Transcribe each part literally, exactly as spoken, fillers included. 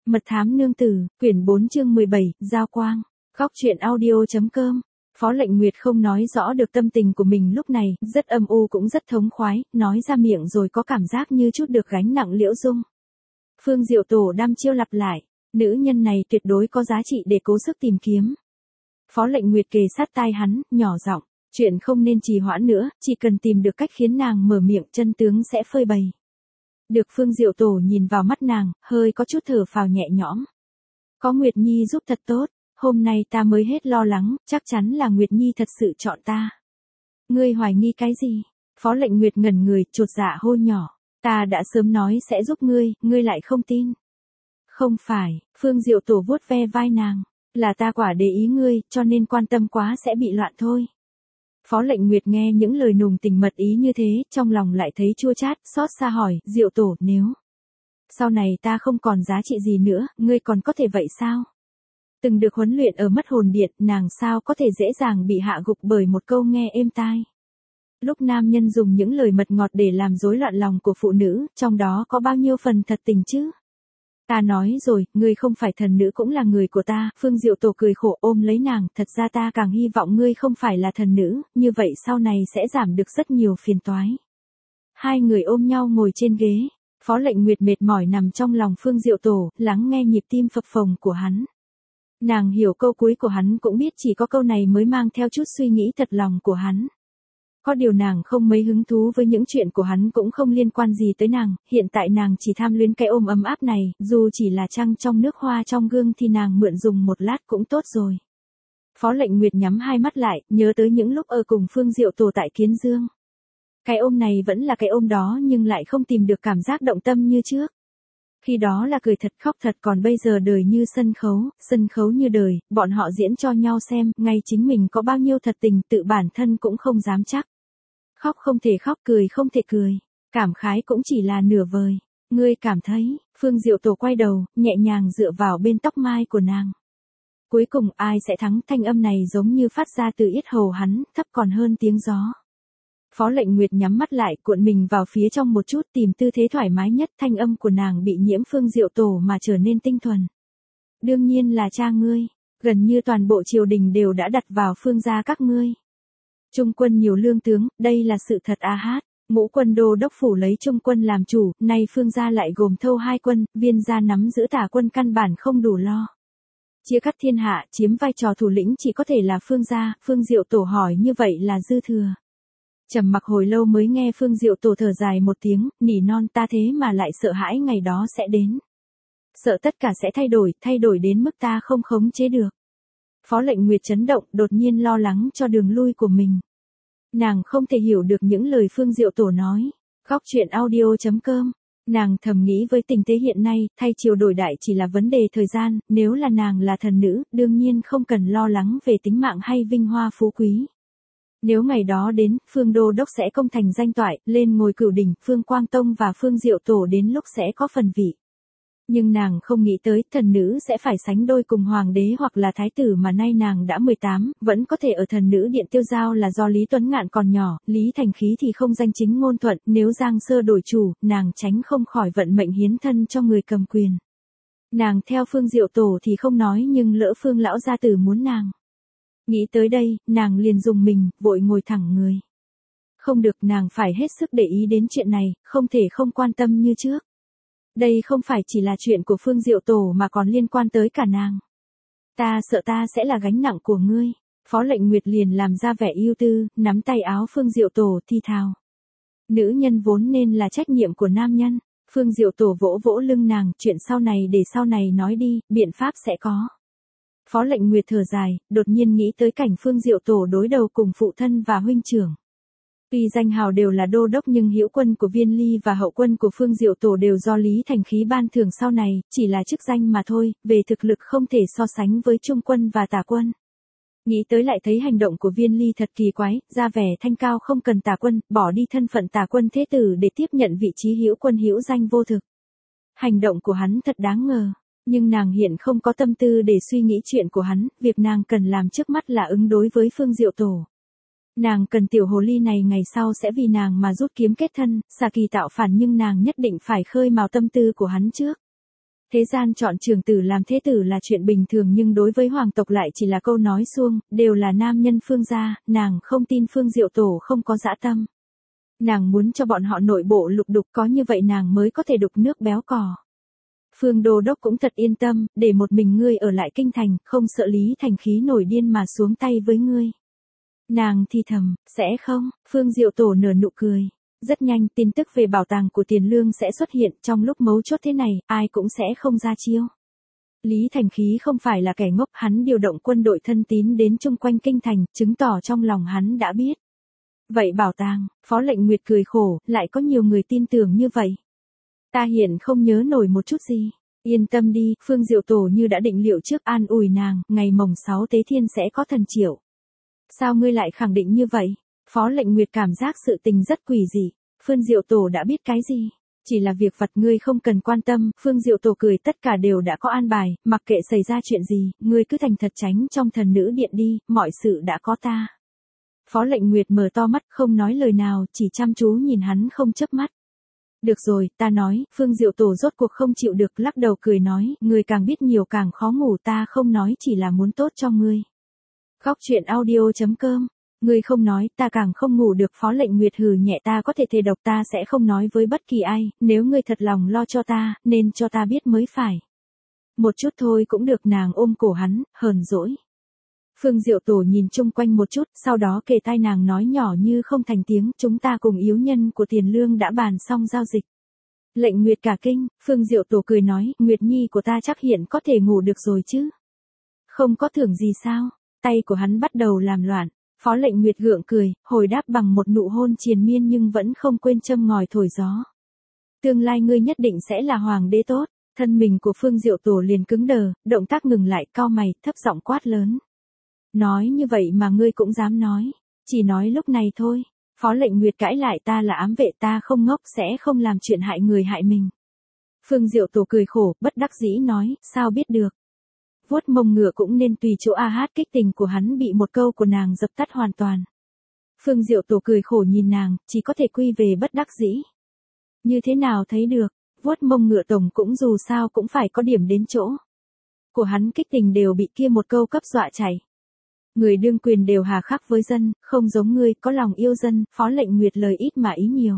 Mật thám nương tử, quyển bốn chương mười bảy, Giao quang. Góc truyện audio.com. Phó Lệnh Nguyệt không nói rõ được tâm tình của mình lúc này, rất âm u cũng rất thống khoái, nói ra miệng rồi có cảm giác như chút được gánh nặng liễu dung. Phương Diệu Tổ đăm chiêu lặp lại, nữ nhân này tuyệt đối có giá trị để cố sức tìm kiếm. Phó Lệnh Nguyệt kề sát tai hắn, nhỏ giọng, chuyện không nên trì hoãn nữa, chỉ cần tìm được cách khiến nàng mở miệng chân tướng sẽ phơi bày. Được Phương Diệu Tổ nhìn vào mắt nàng, hơi có chút thở phào nhẹ nhõm. Có Nguyệt Nhi giúp thật tốt, hôm nay ta mới hết lo lắng, chắc chắn là Nguyệt Nhi thật sự chọn ta. Ngươi hoài nghi cái gì? Phó Lệnh Nguyệt ngẩn người, chột dạ hô nhỏ. Ta đã sớm nói sẽ giúp ngươi, ngươi lại không tin. Không phải, Phương Diệu Tổ vuốt ve vai nàng, là ta quả để ý ngươi, cho nên quan tâm quá sẽ bị loạn thôi. Phó Lệnh Nguyệt nghe những lời nùng tình mật ý như thế, trong lòng lại thấy chua chát, xót xa hỏi, Diệu Tổ, nếu sau này ta không còn giá trị gì nữa, ngươi còn có thể vậy sao? Từng được huấn luyện ở mất hồn điện, nàng sao có thể dễ dàng bị hạ gục bởi một câu nghe êm tai. Lúc nam nhân dùng những lời mật ngọt để làm rối loạn lòng của phụ nữ, trong đó có bao nhiêu phần thật tình chứ? Ta nói rồi, ngươi không phải thần nữ cũng là người của ta, Phương Diệu Tổ cười khổ ôm lấy nàng, thật ra ta càng hy vọng ngươi không phải là thần nữ, như vậy sau này sẽ giảm được rất nhiều phiền toái. Hai người ôm nhau ngồi trên ghế, Phó Lệnh Nguyệt mệt mỏi nằm trong lòng Phương Diệu Tổ, lắng nghe nhịp tim phập phồng của hắn. Nàng hiểu câu cuối của hắn cũng biết chỉ có câu này mới mang theo chút suy nghĩ thật lòng của hắn. Có điều nàng không mấy hứng thú với những chuyện của hắn cũng không liên quan gì tới nàng, hiện tại nàng chỉ tham luyến cái ôm ấm áp này, dù chỉ là trăng trong nước hoa trong gương thì nàng mượn dùng một lát cũng tốt rồi. Phó Lệnh Nguyệt nhắm hai mắt lại, nhớ tới những lúc ở cùng Phương Diệu Tổ tại Kiến Dương. Cái ôm này vẫn là cái ôm đó nhưng lại không tìm được cảm giác động tâm như trước. Khi đó là cười thật khóc thật, còn bây giờ đời như sân khấu, sân khấu như đời, bọn họ diễn cho nhau xem, ngay chính mình có bao nhiêu thật tình tự bản thân cũng không dám chắc. Khóc không thể khóc, cười không thể cười, cảm khái cũng chỉ là nửa vời. Ngươi cảm thấy, Phương Diệu Tổ quay đầu, nhẹ nhàng dựa vào bên tóc mai của nàng. Cuối cùng ai sẽ thắng, thanh âm này giống như phát ra từ yết hầu hắn, thấp còn hơn tiếng gió. Phó Lệnh Nguyệt nhắm mắt lại, cuộn mình vào phía trong một chút, tìm tư thế thoải mái nhất, thanh âm của nàng bị nhiễm Phương Diệu Tổ mà trở nên tinh thuần. Đương nhiên là cha ngươi, gần như toàn bộ triều đình đều đã đặt vào Phương gia các ngươi. Trung quân nhiều lương tướng, đây là sự thật a hát, ngũ quân đô đốc phủ lấy Trung quân làm chủ, nay Phương gia lại gồm thâu hai quân, Viên gia nắm giữ tả quân căn bản không đủ lo. Chia cắt thiên hạ, chiếm vai trò thủ lĩnh chỉ có thể là Phương gia, Phương Diệu Tổ hỏi như vậy là dư thừa. Trầm mặc hồi lâu mới nghe Phương Diệu Tổ thở dài một tiếng, nỉ non, ta thế mà lại sợ hãi ngày đó sẽ đến. Sợ tất cả sẽ thay đổi, thay đổi đến mức ta không khống chế được. Phó Lệnh Nguyệt chấn động, đột nhiên lo lắng cho đường lui của mình. Nàng không thể hiểu được những lời Phương Diệu Tổ nói. Góc truyện audio.com. Nàng thầm nghĩ với tình thế hiện nay, thay triều đổi đại chỉ là vấn đề thời gian, nếu là nàng là thần nữ, đương nhiên không cần lo lắng về tính mạng hay vinh hoa phú quý. Nếu ngày đó đến, Phương Đô Đốc sẽ công thành danh toại, lên ngồi cửu đỉnh, Phương Quang Tông và Phương Diệu Tổ đến lúc sẽ có phần vị. Nhưng nàng không nghĩ tới, thần nữ sẽ phải sánh đôi cùng hoàng đế hoặc là thái tử mà nay nàng đã mười tám, vẫn có thể ở thần nữ điện tiêu giao là do Lý Tuấn Ngạn còn nhỏ, Lý Thành Khí thì không danh chính ngôn thuận, nếu Giang Sơ đổi chủ, nàng tránh không khỏi vận mệnh hiến thân cho người cầm quyền. Nàng theo Phương Diệu Tổ thì không nói nhưng lỡ Phương lão gia tử muốn nàng. Nghĩ tới đây, nàng liền dùng mình, vội ngồi thẳng người. Không được, nàng phải hết sức để ý đến chuyện này, không thể không quan tâm như trước. Đây không phải chỉ là chuyện của Phương Diệu Tổ mà còn liên quan tới cả nàng. Ta sợ ta sẽ là gánh nặng của ngươi. Phó Lệnh Nguyệt liền làm ra vẻ ưu tư, nắm tay áo Phương Diệu Tổ thi thào. Nữ nhân vốn nên là trách nhiệm của nam nhân. Phương Diệu Tổ vỗ vỗ lưng nàng, chuyện sau này để sau này nói đi, biện pháp sẽ có. Phó Lệnh Nguyệt thở dài, đột nhiên nghĩ tới cảnh Phương Diệu Tổ đối đầu cùng phụ thân và huynh trưởng. Tuy danh hào đều là đô đốc nhưng hữu quân của Viên Ly và hậu quân của Phương Diệu Tổ đều do Lý Thành Khí ban thưởng sau này, chỉ là chức danh mà thôi, về thực lực không thể so sánh với Trung quân và Tả quân. Nghĩ tới lại thấy hành động của Viên Ly thật kỳ quái, ra vẻ thanh cao không cần Tả quân, bỏ đi thân phận Tả quân thế tử để tiếp nhận vị trí hữu quân hữu danh vô thực. Hành động của hắn thật đáng ngờ. Nhưng nàng hiện không có tâm tư để suy nghĩ chuyện của hắn, việc nàng cần làm trước mắt là ứng đối với Phương Diệu Tổ. Nàng cần tiểu hồ ly này ngày sau sẽ vì nàng mà rút kiếm kết thân, xà kỳ tạo phản nhưng nàng nhất định phải khơi mào tâm tư của hắn trước. Thế gian chọn trưởng tử làm thế tử là chuyện bình thường nhưng đối với hoàng tộc lại chỉ là câu nói suông, đều là nam nhân Phương gia, nàng không tin Phương Diệu Tổ không có dã tâm. Nàng muốn cho bọn họ nội bộ lục đục, có như vậy nàng mới có thể đục nước béo cò. Phương Đô Đốc cũng thật yên tâm, để một mình ngươi ở lại kinh thành, không sợ Lý Thành Khí nổi điên mà xuống tay với ngươi. Nàng thì thầm, sẽ không, Phương Diệu Tổ nở nụ cười. Rất nhanh tin tức về bảo tàng của Tiền Lương sẽ xuất hiện, trong lúc mấu chốt thế này, ai cũng sẽ không ra chiêu. Lý Thành Khí không phải là kẻ ngốc, hắn điều động quân đội thân tín đến chung quanh kinh thành, chứng tỏ trong lòng hắn đã biết. Vậy bảo tàng, Phó Lệnh Nguyệt cười khổ, lại có nhiều người tin tưởng như vậy. Ta hiện không nhớ nổi một chút gì. Yên tâm đi, Phương Diệu Tổ như đã định liệu trước, an ủi nàng, ngày mồng sáu Tế Thiên sẽ có thần triệu. Sao ngươi lại khẳng định như vậy? Phó Lệnh Nguyệt cảm giác sự tình rất quỷ dị. Phương Diệu Tổ đã biết cái gì? Chỉ là việc vặt ngươi không cần quan tâm. Phương Diệu Tổ cười, tất cả đều đã có an bài, mặc kệ xảy ra chuyện gì, ngươi cứ thành thật tránh trong thần nữ điện đi, mọi sự đã có ta. Phó Lệnh Nguyệt mở to mắt không nói lời nào, chỉ chăm chú nhìn hắn không chớp mắt. Được rồi, ta nói, Phương Diệu Tổ rốt cuộc không chịu được, lắc đầu cười nói, ngươi càng biết nhiều càng khó ngủ, ta không nói chỉ là muốn tốt cho ngươi. Góc truyện audio chấm com. Ngươi không nói, ta càng không ngủ được. Phó Lệnh Nguyệt hừ nhẹ, ta có thể thề độc ta sẽ không nói với bất kỳ ai, nếu ngươi thật lòng lo cho ta, nên cho ta biết mới phải. Một chút thôi cũng được. Nàng ôm cổ hắn, hờn dỗi. Phương Diệu Tổ nhìn chung quanh một chút, sau đó kề tai nàng nói nhỏ như không thành tiếng, chúng ta cùng yếu nhân của Tiền Lương đã bàn xong giao dịch. Lệnh Nguyệt cả kinh, Phương Diệu Tổ cười nói, Nguyệt Nhi của ta chắc hiện có thể ngủ được rồi chứ. Không có thưởng gì sao? Tay của hắn bắt đầu làm loạn. Phó Lệnh Nguyệt gượng cười, hồi đáp bằng một nụ hôn triền miên nhưng vẫn không quên châm ngòi thổi gió. Tương lai ngươi nhất định sẽ là hoàng đế tốt. Thân mình của Phương Diệu Tổ liền cứng đờ, động tác ngừng lại, cau mày, thấp giọng quát lớn. Nói như vậy mà ngươi cũng dám nói. Chỉ nói lúc này thôi. Phó Lệnh Nguyệt cãi lại, ta là ám vệ, ta không ngốc, sẽ không làm chuyện hại người hại mình. Phương Diệu Tổ cười khổ, bất đắc dĩ nói, sao biết được. Vuốt mông ngựa cũng nên tùy chỗ. A hát kích tình của hắn bị một câu của nàng dập tắt hoàn toàn. Phương Diệu Tổ cười khổ nhìn nàng, chỉ có thể quy về bất đắc dĩ. Như thế nào thấy được, vuốt mông ngựa tổng cũng dù sao cũng phải có điểm đến chỗ. Của hắn kích tình đều bị kia một câu cấp dọa chảy. Người đương quyền đều hà khắc với dân, không giống ngươi, có lòng yêu dân. Phó Lệnh Nguyệt lời ít mà ý nhiều.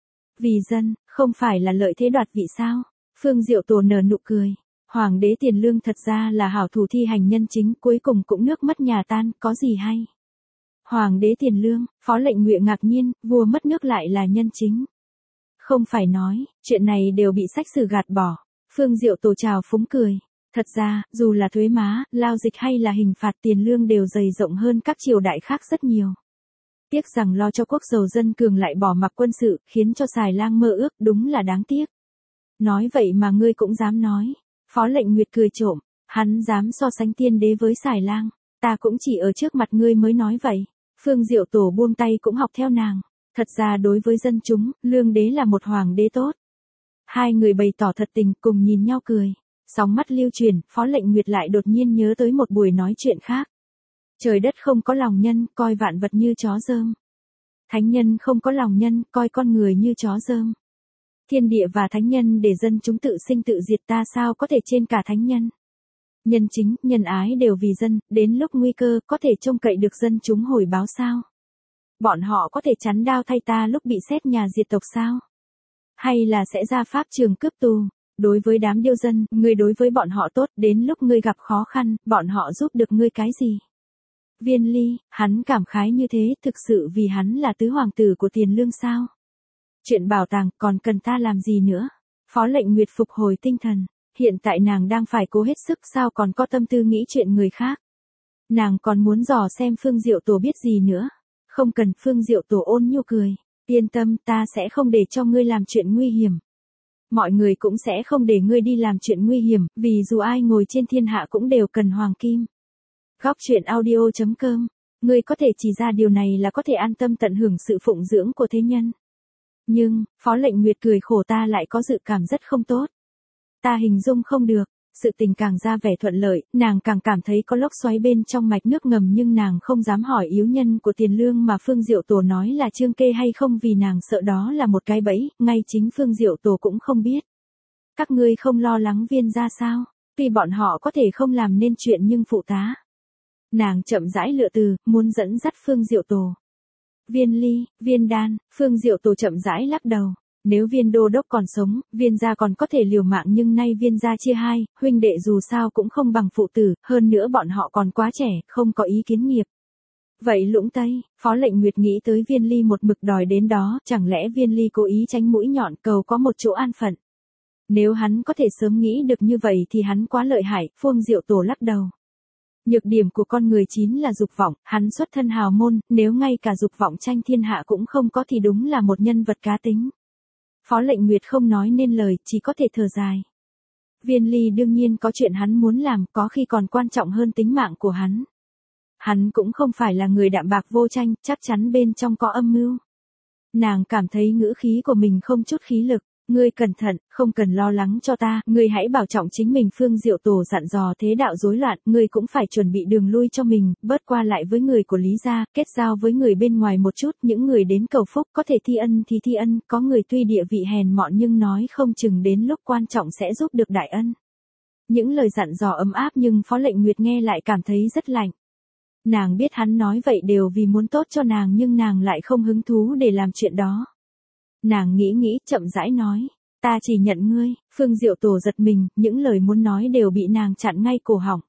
Vì dân, không phải là lợi thế đoạt vị sao? Phương Diệu Tổ nở nụ cười. Hoàng đế Tiền Lương thật ra là hảo thủ thi hành nhân chính, cuối cùng cũng nước mất nhà tan, có gì hay? Hoàng đế Tiền Lương, Phó Lệnh Nguyệt ngạc nhiên, vua mất nước lại là nhân chính. Không phải nói, chuyện này đều bị sách sử gạt bỏ. Phương Diệu Tổ trào phúng cười. Thật ra, dù là thuế má, lao dịch hay là hình phạt, Tiền Lương đều dày rộng hơn các triều đại khác rất nhiều. Tiếc rằng lo cho quốc giàu dân cường lại bỏ mặc quân sự, khiến cho xài lang mơ ước, đúng là đáng tiếc. Nói vậy mà ngươi cũng dám nói. Phó Lệnh Nguyệt cười trộm, hắn dám so sánh tiên đế với xài lang, ta cũng chỉ ở trước mặt ngươi mới nói vậy. Phương Diệu Tổ buông tay cũng học theo nàng. Thật ra đối với dân chúng, Lương đế là một hoàng đế tốt. Hai người bày tỏ thật tình, cùng nhìn nhau cười. Sóng mắt lưu truyền, Phó Lệnh Nguyệt lại đột nhiên nhớ tới một buổi nói chuyện khác. Trời đất không có lòng nhân, coi vạn vật như chó dơm. Thánh nhân không có lòng nhân, coi con người như chó dơm. Thiên địa và thánh nhân để dân chúng tự sinh tự diệt, ta sao có thể trên cả thánh nhân. Nhân chính, nhân ái đều vì dân, đến lúc nguy cơ có thể trông cậy được dân chúng hồi báo sao? Bọn họ có thể chắn đao thay ta lúc bị xét nhà diệt tộc sao? Hay là sẽ ra pháp trường cướp tù? Đối với đám điêu dân, ngươi đối với bọn họ tốt, đến lúc ngươi gặp khó khăn, bọn họ giúp được ngươi cái gì? Viên Ly, hắn cảm khái như thế, thực sự vì hắn là tứ hoàng tử của Tiền Lương sao? Chuyện bảo tàng, còn cần ta làm gì nữa? Phó Lệnh Nguyệt phục hồi tinh thần. Hiện tại nàng đang phải cố hết sức, sao còn có tâm tư nghĩ chuyện người khác. Nàng còn muốn dò xem Phương Diệu Tổ biết gì nữa. Không cần. Phương Diệu Tổ ôn nhu cười. Yên tâm, ta sẽ không để cho ngươi làm chuyện nguy hiểm. Mọi người cũng sẽ không để ngươi đi làm chuyện nguy hiểm, vì dù ai ngồi trên thiên hạ cũng đều cần hoàng kim. Góc truyện audio chấm com. Ngươi có thể chỉ ra điều này là có thể an tâm tận hưởng sự phụng dưỡng của thế nhân. Nhưng, Phó Lệnh Nguyệt cười khổ, ta lại có dự cảm rất không tốt. Ta hình dung không được, sự tình càng ra vẻ thuận lợi, nàng càng cảm thấy có lốc xoáy bên trong mạch nước ngầm, nhưng nàng không dám hỏi yếu nhân của Tiền Lương mà Phương Diệu Tổ nói là Trương Kê hay không, vì nàng sợ đó là một cái bẫy, ngay chính Phương Diệu Tổ cũng không biết. Các ngươi không lo lắng Viên gia sao? Tuy bọn họ có thể không làm nên chuyện nhưng phụ tá. Nàng chậm rãi lựa từ, muốn dẫn dắt Phương Diệu Tổ. Viên ly, Viên đan, Phương Diệu Tổ chậm rãi lắc đầu. Nếu Viên đô đốc còn sống, Viên gia còn có thể liều mạng nhưng nay Viên gia chia hai, huynh đệ dù sao cũng không bằng phụ tử, hơn nữa bọn họ còn quá trẻ, không có ý kiến nghiệp. Vậy Lũng Tây, Phó Lệnh Nguyệt nghĩ tới Viên ly một mực đòi đến đó, chẳng lẽ Viên ly cố ý tránh mũi nhọn cầu có một chỗ an phận. Nếu hắn có thể sớm nghĩ được như vậy thì hắn quá lợi hại, Phương Diệu Tổ lắc đầu. Nhược điểm của con người chính là dục vọng, hắn xuất thân hào môn, nếu ngay cả dục vọng tranh thiên hạ cũng không có thì đúng là một nhân vật cá tính. Phó Lệnh Nguyệt không nói nên lời, chỉ có thể thở dài. Viên ly đương nhiên có chuyện hắn muốn làm, có khi còn quan trọng hơn tính mạng của hắn. Hắn cũng không phải là người đạm bạc vô tranh, chắc chắn bên trong có âm mưu. Nàng cảm thấy ngữ khí của mình không chút khí lực. Ngươi cẩn thận, không cần lo lắng cho ta, ngươi hãy bảo trọng chính mình. Phương Diệu Tổ dặn dò thế đạo rối loạn, ngươi cũng phải chuẩn bị đường lui cho mình, bớt qua lại với người của Lý gia, kết giao với người bên ngoài một chút, những người đến cầu phúc có thể thi ân thì thi ân, có người tuy địa vị hèn mọn nhưng nói không chừng đến lúc quan trọng sẽ giúp được đại ân. Những lời dặn dò ấm áp nhưng Phó Lệnh Nguyệt nghe lại cảm thấy rất lạnh. Nàng biết hắn nói vậy đều vì muốn tốt cho nàng nhưng nàng lại không hứng thú để làm chuyện đó. Nàng nghĩ nghĩ, chậm rãi nói, ta chỉ nhận ngươi. Phương Diệu Tổ giật mình, những lời muốn nói đều bị nàng chặn ngay cổ họng.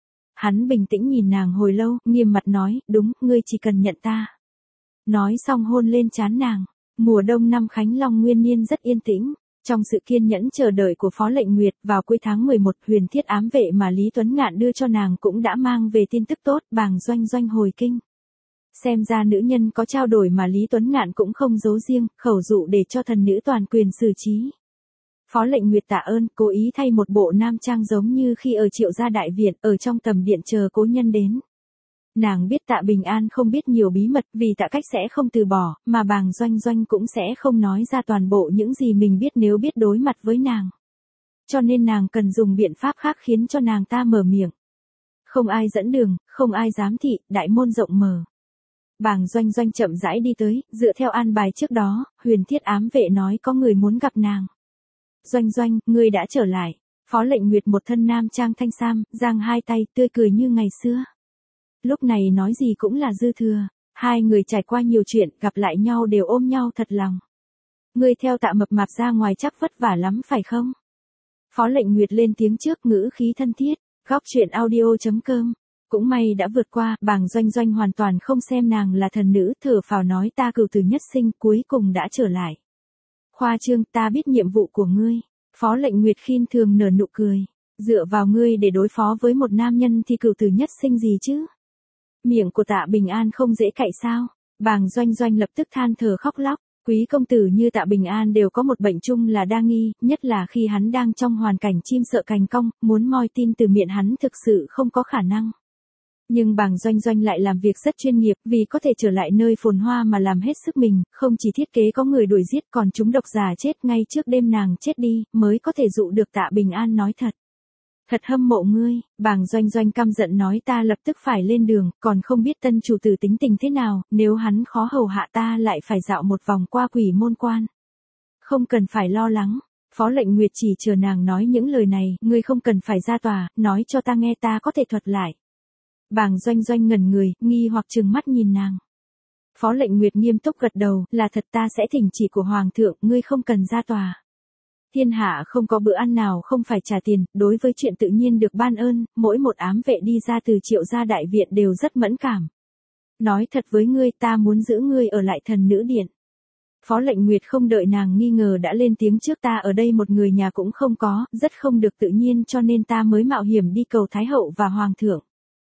Hắn bình tĩnh nhìn nàng hồi lâu, nghiêm mặt nói, đúng, ngươi chỉ cần nhận ta. Nói xong hôn lên trán nàng. Mùa đông năm Khánh Long nguyên niên rất yên tĩnh. Trong sự kiên nhẫn chờ đợi của Phó Lệnh Nguyệt, vào cuối tháng mười một, huyền thiết ám vệ mà Lý Tuấn Ngạn đưa cho nàng cũng đã mang về tin tức tốt, Bàng Doanh Doanh hồi kinh. Xem ra nữ nhân có trao đổi mà Lý Tuấn Ngạn cũng không giấu riêng, khẩu dụ để cho thần nữ toàn quyền xử trí. Phó Lệnh Nguyệt tạ ơn, cố ý thay một bộ nam trang giống như khi ở Triệu gia đại viện, ở trong tầm điện chờ cố nhân đến. Nàng biết Tạ Bình An không biết nhiều bí mật, vì Tạ Cách sẽ không từ bỏ, mà Bàng Doanh Doanh cũng sẽ không nói ra toàn bộ những gì mình biết nếu biết đối mặt với nàng. Cho nên nàng cần dùng biện pháp khác khiến cho nàng ta mở miệng. Không ai dẫn đường, không ai giám thị, đại môn rộng mở. Bàng Doanh Doanh chậm rãi đi tới, dựa theo an bài trước đó, huyền thiết ám vệ nói có người muốn gặp nàng. Doanh Doanh, ngươi đã trở lại. Phó Lệnh Nguyệt một thân nam trang thanh sam, giang hai tay, tươi cười như ngày xưa. Lúc này nói gì cũng là dư thừa. Hai người trải qua nhiều chuyện, gặp lại nhau đều ôm nhau thật lòng. Ngươi theo Tạ Mập Mạp ra ngoài chắc vất vả lắm phải không? Phó Lệnh Nguyệt lên tiếng trước, ngữ khí thân thiết. Góc truyện audio chấm com. Cũng may đã vượt qua, Bàng Doanh Doanh hoàn toàn không xem nàng là thần nữ, thở phào nói ta cửu tử nhất sinh, cuối cùng đã trở lại. Khoa trương, ta biết nhiệm vụ của ngươi. Phó Lệnh Nguyệt khiêm thường nở nụ cười. Dựa vào ngươi để đối phó với một nam nhân thì cửu tử nhất sinh gì chứ? Miệng của Tạ Bình An không dễ cạy sao? Bàng Doanh Doanh lập tức than thở khóc lóc. Quý công tử như Tạ Bình An đều có một bệnh chung là đa nghi, nhất là khi hắn đang trong hoàn cảnh chim sợ cành cong, muốn moi tin từ miệng hắn thực sự không có khả năng. Nhưng Bàng Doanh Doanh lại làm việc rất chuyên nghiệp, vì có thể trở lại nơi phồn hoa mà làm hết sức mình, không chỉ thiết kế có người đuổi giết còn chúng độc giả chết ngay trước đêm nàng chết đi, mới có thể dụ được Tạ Bình An nói thật. Thật hâm mộ ngươi. Bàng Doanh Doanh căm giận nói ta lập tức phải lên đường, còn không biết tân chủ tử tính tình thế nào, nếu hắn khó hầu hạ ta lại phải dạo một vòng qua quỷ môn quan. Không cần phải lo lắng. Phó Lệnh Nguyệt chỉ chờ nàng nói những lời này, ngươi không cần phải ra tòa, nói cho ta nghe ta có thể thuật lại. Bàng Doanh Doanh ngẩn người, nghi hoặc trừng mắt nhìn nàng. Phó Lệnh Nguyệt nghiêm túc gật đầu, là thật ta sẽ thỉnh chỉ của Hoàng thượng, ngươi không cần ra tòa. Thiên hạ không có bữa ăn nào không phải trả tiền, đối với chuyện tự nhiên được ban ơn, mỗi một ám vệ đi ra từ Triệu gia đại viện đều rất mẫn cảm. Nói thật với ngươi ta muốn giữ ngươi ở lại thần nữ điện. Phó Lệnh Nguyệt không đợi nàng nghi ngờ đã lên tiếng trước ta ở đây một người nhà cũng không có, rất không được tự nhiên cho nên ta mới mạo hiểm đi cầu Thái hậu và Hoàng thượng.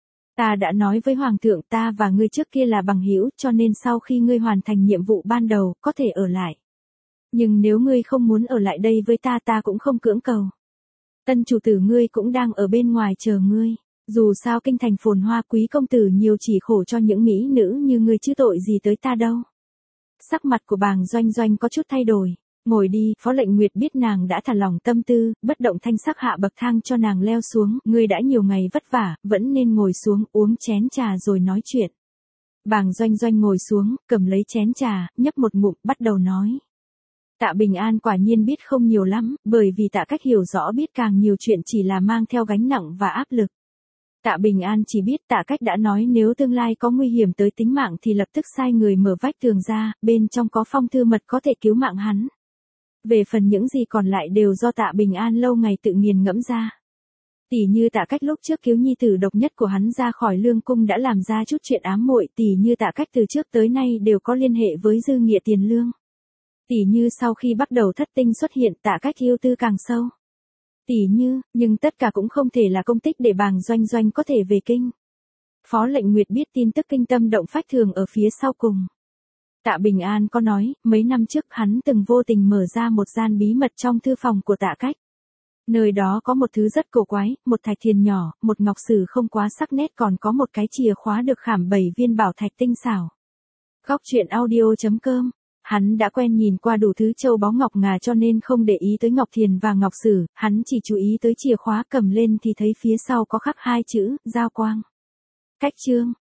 Ta đã nói với Hoàng thượng ta và ngươi trước kia là bằng hữu cho nên sau khi ngươi hoàn thành nhiệm vụ ban đầu có thể ở lại. Nhưng nếu ngươi không muốn ở lại đây với ta ta cũng không cưỡng cầu. Tân chủ tử ngươi cũng đang ở bên ngoài chờ ngươi. Dù sao kinh thành phồn hoa quý công tử nhiều chỉ khổ cho những mỹ nữ như ngươi chứ tội gì tới ta đâu. Sắc mặt của Bàng Doanh Doanh có chút thay đổi. Ngồi đi, Phó Lệnh Nguyệt biết nàng đã thả lòng tâm tư, bất động thanh sắc hạ bậc thang cho nàng leo xuống, ngươi đã nhiều ngày vất vả, vẫn nên ngồi xuống uống chén trà rồi nói chuyện. Bàng Doanh Doanh ngồi xuống, cầm lấy chén trà, nhấp một ngụm, bắt đầu nói. Tạ Bình An quả nhiên biết không nhiều lắm, bởi vì Tạ Cách hiểu rõ biết càng nhiều chuyện chỉ là mang theo gánh nặng và áp lực. Tạ Bình An chỉ biết Tạ Cách đã nói nếu tương lai có nguy hiểm tới tính mạng thì lập tức sai người mở vách tường ra, bên trong có phong thư mật có thể cứu mạng hắn. Về phần những gì còn lại đều do Tạ Bình An lâu ngày tự nghiền ngẫm ra. Tỉ như Tạ Cách lúc trước cứu nhi tử độc nhất của hắn ra khỏi lương cung đã làm ra chút chuyện ám muội, tỉ như Tạ Cách từ trước tới nay đều có liên hệ với dư nghĩa tiền lương. Tỉ như sau khi bắt đầu thất tinh xuất hiện Tạ Cách yêu tư càng sâu. Tỉ như, nhưng tất cả cũng không thể là công tích để Bàng Doanh Doanh có thể về kinh. Phó Lệnh Nguyệt biết tin tức kinh tâm động phách thường ở phía sau cùng. Tạ Bình An có nói, mấy năm trước hắn từng vô tình mở ra một gian bí mật trong thư phòng của Tạ Cách. Nơi đó có một thứ rất cổ quái, một thạch thiền nhỏ, một ngọc sử không quá sắc nét còn có một cái chìa khóa được khảm bảy viên bảo thạch tinh xảo. Góc truyện audio chấm com. Hắn đã quen nhìn qua đủ thứ châu báu ngọc ngà cho nên không để ý tới ngọc thiền và ngọc sử, hắn chỉ chú ý tới chìa khóa cầm lên thì thấy phía sau có khắc hai chữ, giao quang. Cách chương.